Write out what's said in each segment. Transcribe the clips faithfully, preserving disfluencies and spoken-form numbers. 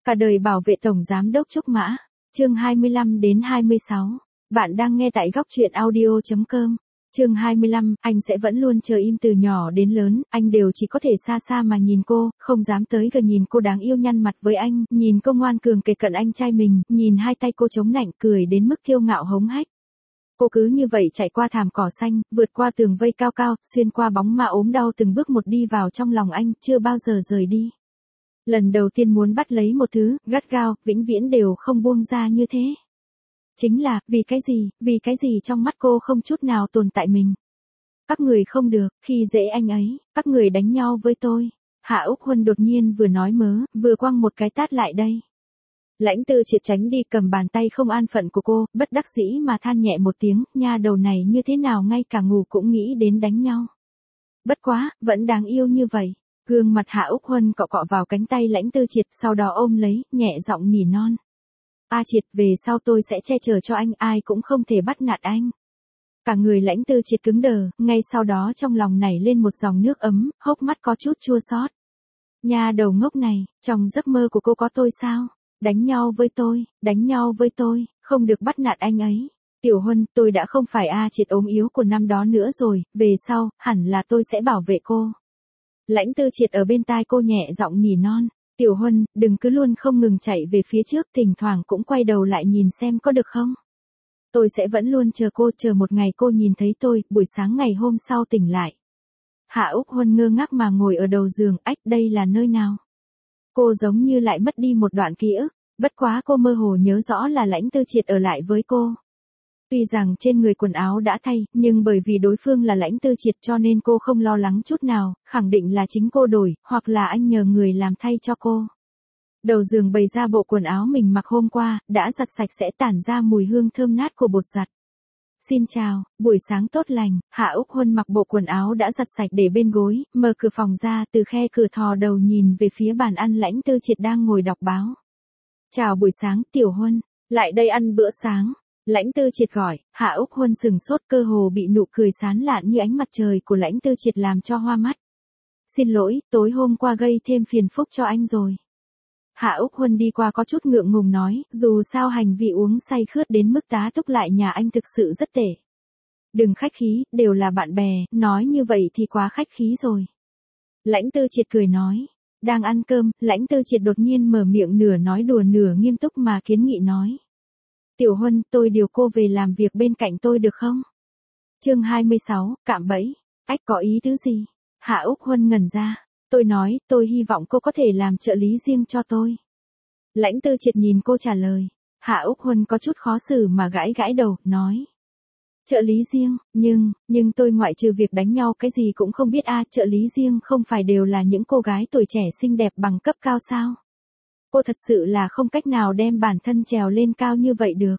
Cả đời bảo vệ Tổng Giám đốc Trúc Mã. Chương hai mươi lăm đến hai mươi sáu. Bạn đang nghe tại góc truyện audio chấm com. Chương hai mươi lăm, anh sẽ vẫn luôn chờ im từ nhỏ đến lớn, anh đều chỉ có thể xa xa mà nhìn cô, không dám tới gần nhìn cô đáng yêu nhăn mặt với anh, nhìn cô ngoan cường kề cận anh trai mình, nhìn hai tay cô chống nạnh cười đến mức kiêu ngạo hống hách. Cô cứ như vậy chạy qua thảm cỏ xanh, vượt qua tường vây cao cao, xuyên qua bóng ma ốm đau từng bước một đi vào trong lòng anh, chưa bao giờ rời đi. Lần đầu tiên muốn bắt lấy một thứ, gắt gao, vĩnh viễn đều không buông ra như thế. Chính là, vì cái gì, vì cái gì trong mắt cô không chút nào tồn tại mình. Các người không được, khi dễ anh ấy, các người đánh nhau với tôi. Hạ Úc Huân đột nhiên vừa nói mớ, vừa quăng một cái tát lại đây. Lãnh Tư Triệt tránh đi cầm bàn tay không an phận của cô, bất đắc dĩ mà than nhẹ một tiếng, nha đầu này như thế nào ngay cả ngủ cũng nghĩ đến đánh nhau. Bất quá, vẫn đáng yêu như vậy. Gương mặt Hạ Úc Huân cọ cọ vào cánh tay Lãnh Tư Triệt, sau đó ôm lấy, nhẹ giọng nỉ non. A Triệt, về sau tôi sẽ che chở cho anh, ai cũng không thể bắt nạt anh. Cả người Lãnh Tư Triệt cứng đờ, ngay sau đó trong lòng nảy lên một dòng nước ấm, hốc mắt có chút chua xót. Nha đầu ngốc này, trong giấc mơ của cô có tôi sao? Đánh nhau với tôi, đánh nhau với tôi, không được bắt nạt anh ấy. Tiểu Huân, tôi đã không phải A Triệt ốm yếu của năm đó nữa rồi, về sau, hẳn là tôi sẽ bảo vệ cô. Lãnh Tư Triệt ở bên tai cô nhẹ giọng nỉ non. Tiểu Huân, đừng cứ luôn không ngừng chạy về phía trước, thỉnh thoảng cũng quay đầu lại nhìn xem có được không. Tôi sẽ vẫn luôn chờ cô, chờ một ngày cô nhìn thấy tôi, buổi sáng ngày hôm sau tỉnh lại. Hạ Úc Huân ngơ ngác mà ngồi ở đầu giường, ách, đây là nơi nào? Cô giống như lại mất đi một đoạn ký ức, bất quá cô mơ hồ nhớ rõ là Lãnh Tư Triệt ở lại với cô. Tuy rằng trên người quần áo đã thay, nhưng bởi vì đối phương là Lãnh Tư Triệt cho nên cô không lo lắng chút nào, khẳng định là chính cô đổi, hoặc là anh nhờ người làm thay cho cô. Đầu giường bày ra bộ quần áo mình mặc hôm qua, đã giặt sạch sẽ tản ra mùi hương thơm nát của bột giặt. Xin chào, buổi sáng tốt lành. Hạ Úc Huân mặc bộ quần áo đã giặt sạch để bên gối, mở cửa phòng ra, từ khe cửa thò đầu nhìn về phía bàn ăn Lãnh Tư Triệt đang ngồi đọc báo. Chào buổi sáng, Tiểu Huân, lại đây ăn bữa sáng. Lãnh Tư Triệt gọi, Hạ Úc Huân sừng sốt, cơ hồ bị nụ cười sán lạn như ánh mặt trời của Lãnh Tư Triệt làm cho hoa mắt. Xin lỗi, tối hôm qua gây thêm phiền phức cho anh rồi. Hạ Úc Huân đi qua có chút ngượng ngùng nói, dù sao hành vi uống say khướt đến mức tá túc lại nhà anh thực sự rất tệ. Đừng khách khí, đều là bạn bè, nói như vậy thì quá khách khí rồi. Lãnh Tư Triệt cười nói, đang ăn cơm, Lãnh Tư Triệt đột nhiên mở miệng nửa nói đùa nửa nghiêm túc mà kiến nghị nói. Tiểu Huân, tôi điều cô về làm việc bên cạnh tôi được không? Chương hai mươi sáu, cạm bẫy. Ách, có ý tứ gì? Hạ Úc Huân ngẩn ra. Tôi nói, tôi hy vọng cô có thể làm trợ lý riêng cho tôi. Lãnh Tư Triệt nhìn cô trả lời. Hạ Úc Huân có chút khó xử mà gãi gãi đầu, nói. Trợ lý riêng, nhưng, nhưng tôi ngoại trừ việc đánh nhau cái gì cũng không biết a, trợ lý riêng không phải đều là những cô gái tuổi trẻ xinh đẹp bằng cấp cao sao? Cô thật sự là không cách nào đem bản thân trèo lên cao như vậy được.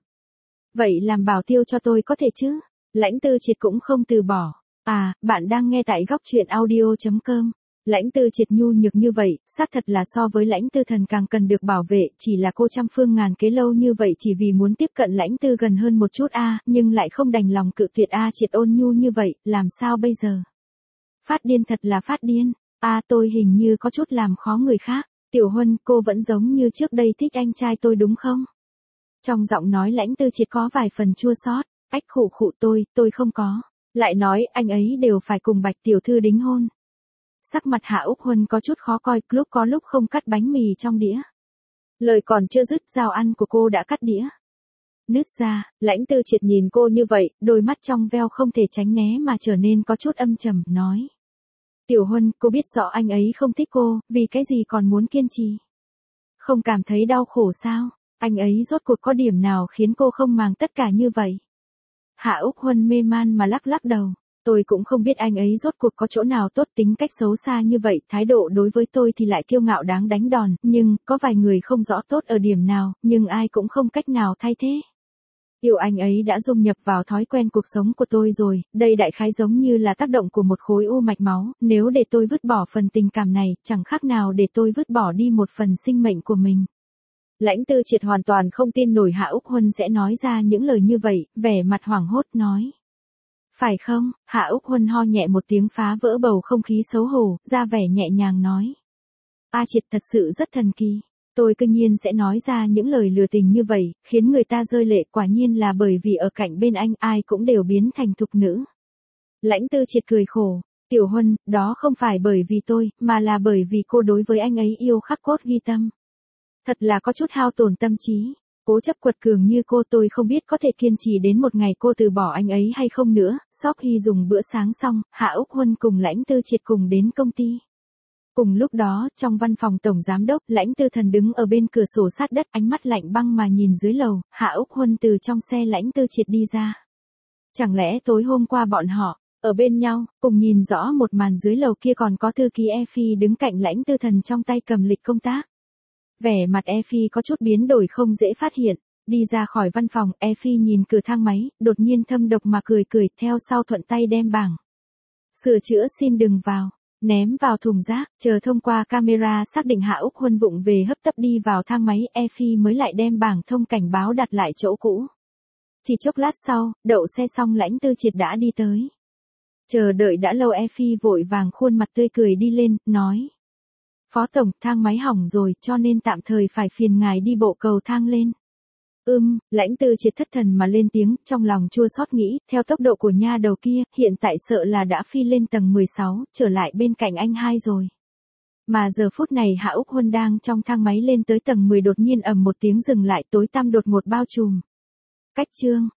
Vậy làm bảo tiêu cho tôi có thể chứ? Lãnh Tư Triệt cũng không từ bỏ. À, bạn đang nghe tại góc truyện audio chấm com. Lãnh Tư Triệt nhu nhược như vậy, xác thật là so với Lãnh Tư Thần càng cần được bảo vệ, chỉ là cô trăm phương ngàn kế lâu như vậy chỉ vì muốn tiếp cận Lãnh Tư gần hơn một chút a, nhưng lại không đành lòng cự tuyệt a. Triệt ôn nhu như vậy, làm sao bây giờ? Phát điên thật là phát điên. A, tôi hình như có chút làm khó người khác. Tiểu Huân, cô vẫn giống như trước đây thích anh trai tôi đúng không? Trong giọng nói Lãnh Tư Triệt có vài phần chua xót. Ách, khụ khụ, tôi, tôi không có. Lại nói, anh ấy đều phải cùng Bạch tiểu thư đính hôn. Sắc mặt Hạ Úc Huân có chút khó coi, lúc có lúc không cắt bánh mì trong đĩa. Lời còn chưa dứt, dao ăn của cô đã cắt đĩa. Nứt ra, Lãnh Tư Triệt nhìn cô như vậy, đôi mắt trong veo không thể tránh né mà trở nên có chút âm trầm, nói. Tiểu Huân, cô biết rõ anh ấy không thích cô, vì cái gì còn muốn kiên trì? Không cảm thấy đau khổ sao? Anh ấy rốt cuộc có điểm nào khiến cô không màng tất cả như vậy? Hạ Úc Huân mê man mà lắc lắc đầu. Tôi cũng không biết anh ấy rốt cuộc có chỗ nào tốt, tính cách xấu xa như vậy, thái độ đối với tôi thì lại kiêu ngạo đáng đánh đòn, nhưng, có vài người không rõ tốt ở điểm nào, nhưng ai cũng không cách nào thay thế. Yêu anh ấy đã dung nhập vào thói quen cuộc sống của tôi rồi, đây đại khái giống như là tác động của một khối u mạch máu, nếu để tôi vứt bỏ phần tình cảm này, chẳng khác nào để tôi vứt bỏ đi một phần sinh mệnh của mình. Lãnh Tư Triệt hoàn toàn không tin nổi Hạ Úc Huân sẽ nói ra những lời như vậy, vẻ mặt hoảng hốt nói. Phải không? Hạ Úc Huân ho nhẹ một tiếng phá vỡ bầu không khí xấu hổ, ra vẻ nhẹ nhàng nói. A Triệt thật sự rất thần kỳ. Tôi cương nhiên sẽ nói ra những lời lừa tình như vậy, khiến người ta rơi lệ, quả nhiên là bởi vì ở cạnh bên anh ai cũng đều biến thành thục nữ. Lãnh Tư Triệt cười khổ, Tiểu Huân, đó không phải bởi vì tôi, mà là bởi vì cô đối với anh ấy yêu khắc cốt ghi tâm. Thật là có chút hao tổn tâm trí. Cố chấp quật cường như cô, tôi không biết có thể kiên trì đến một ngày cô từ bỏ anh ấy hay không nữa. Sóc Hy dùng bữa sáng xong, Hạ Úc Huân cùng Lãnh Tư Triệt cùng đến công ty. Cùng lúc đó, trong văn phòng tổng giám đốc, Lãnh Tư Thần đứng ở bên cửa sổ sát đất, ánh mắt lạnh băng mà nhìn dưới lầu. Hạ Úc Huân từ trong xe Lãnh Tư Triệt đi ra. Chẳng lẽ tối hôm qua bọn họ ở bên nhau, cùng nhìn rõ một màn dưới lầu kia còn có thư ký E Phi đứng cạnh Lãnh Tư Thần trong tay cầm lịch công tác. Vẻ mặt E Phi có chút biến đổi không dễ phát hiện. Đi ra khỏi văn phòng, E Phi nhìn cửa thang máy, đột nhiên thâm độc mà cười cười, theo sau thuận tay đem bảng sửa chữa xin đừng vào, ném vào thùng rác, chờ thông qua camera xác định Hạ Úc Huân vụng về hấp tấp đi vào thang máy, E Phi mới lại đem bảng thông cảnh báo đặt lại chỗ cũ. Chỉ chốc lát sau, đậu xe xong Lãnh Tư Triệt đã đi tới. Chờ đợi đã lâu, E Phi vội vàng khuôn mặt tươi cười đi lên, nói. Phó tổng, thang máy hỏng rồi, cho nên tạm thời phải phiền ngài đi bộ cầu thang lên. Ưm, Lãnh Tư Triệt thất thần mà lên tiếng, trong lòng chua xót nghĩ, theo tốc độ của nha đầu kia, hiện tại sợ là đã phi lên tầng mười sáu, trở lại bên cạnh anh hai rồi. Mà giờ phút này Hạ Úc Huân đang trong thang máy lên tới tầng mười, đột nhiên ầm một tiếng dừng lại, tối tăm đột ngột bao trùm. Cách chương